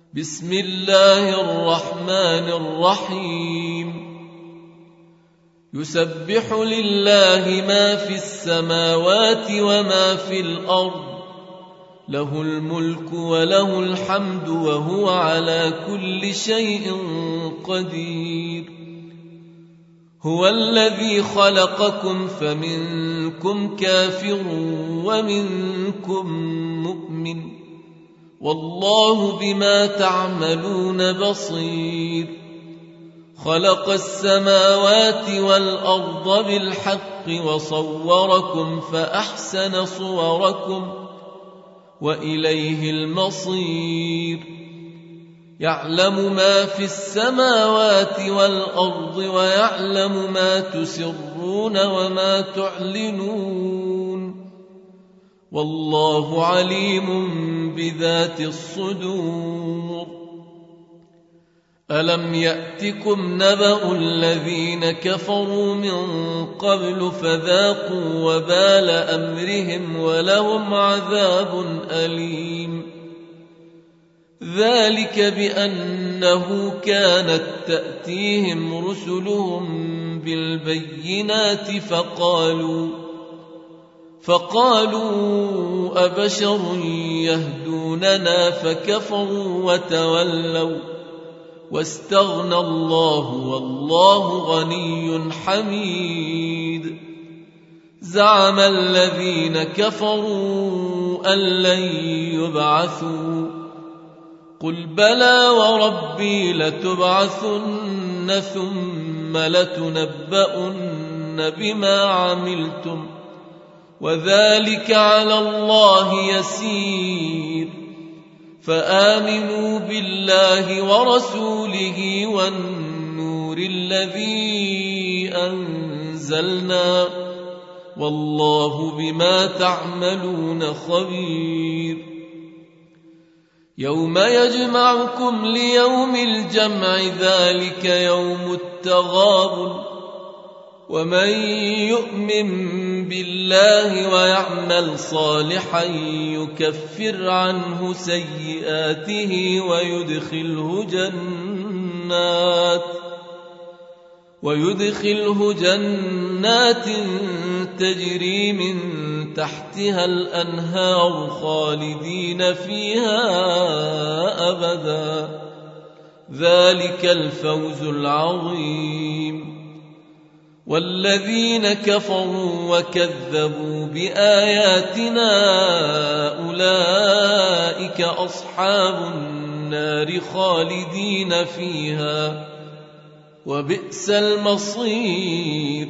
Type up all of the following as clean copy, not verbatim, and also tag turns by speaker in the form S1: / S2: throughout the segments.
S1: بسم الله الرحمن الرحيم يسبح لله ما في السماوات وما في الأرض له الملك وله الحمد وهو على كل شيء قدير هو الذي خلقكم فمنكم كافر ومنكم مؤمن والله بما تعملون بصير خلق السماوات والأرض بالحق وصوركم فأحسن صوركم وإليه المصير يعلم ما في السماوات والأرض ويعلم ما تسرون وما تعلنون والله عليم بذات الصدور ألم يأتكم نبأ الذين كفروا من قبل فذاقوا وبال أمرهم ولهم عذاب أليم ذلك بأنه كانت تأتيهم رسلهم بالبينات فقالوا أبشر يهدوننا فكفروا وتولوا واستغنى الله والله غني حميد زعم الذين كفروا أن لن يبعثوا قل بلى وربي لتبعثن ثم لتنبؤن بما عملتم وذلك على الله يسير فآمنوا بالله ورسوله والنور الذي أنزلنا والله بما تعملون خبير يوم يجمعكم ليوم الجمع ذلك يوم التغابن ومن يؤمن بالله ويعمل صالحا يكفر عنه سيئاته ويدخله جنات تجري من تحتها الأنهار خالدين فيها أبدا ذلك الفوز العظيم والذين كفروا وكذبوا بآياتنا أولئك أصحاب النار خالدين فيها وبئس المصير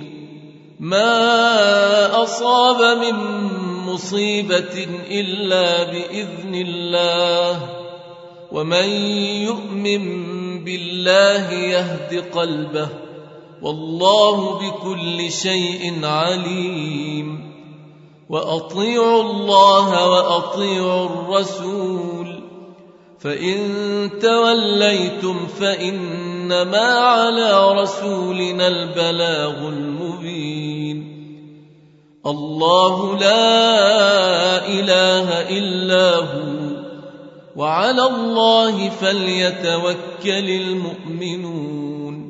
S1: ما أصاب من مصيبة إلا بإذن الله ومن يؤمن بالله يهد قلبه والله بكل شيء عليم وأطيعوا الله وأطيعوا الرسول فإن توليتم فإنما على رسولنا البلاغ المبين الله لا إله إلا هو وعلى الله فليتوكل المؤمنون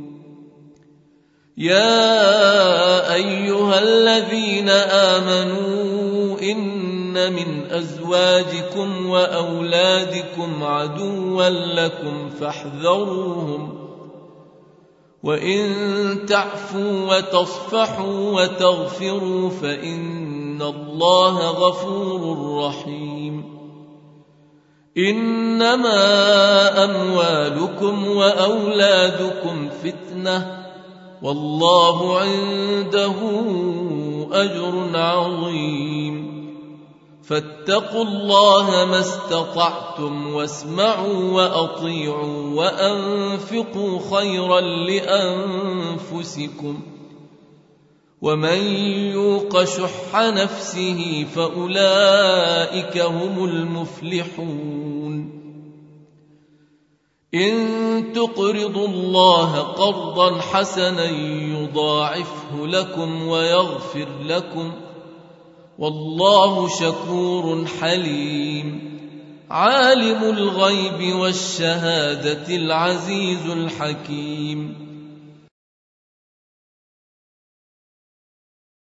S1: يا أيها الذين آمنوا إن من أزواجكم وأولادكم عدوا لكم فاحذروهم وإن تعفوا وتصفحوا وتغفروا فإن الله غفور رحيم إنما أموالكم وأولادكم فتنة والله عنده أجر عظيم فاتقوا الله ما استطعتم واسمعوا وأطيعوا وأنفقوا خيرا لأنفسكم ومن يوق شح نفسه فأولئك هم المفلحون إن تقرضوا الله قرضا حسنا يضاعفه لكم ويغفر لكم والله شكور حليم عالم الغيب والشهادة العزيز الحكيم.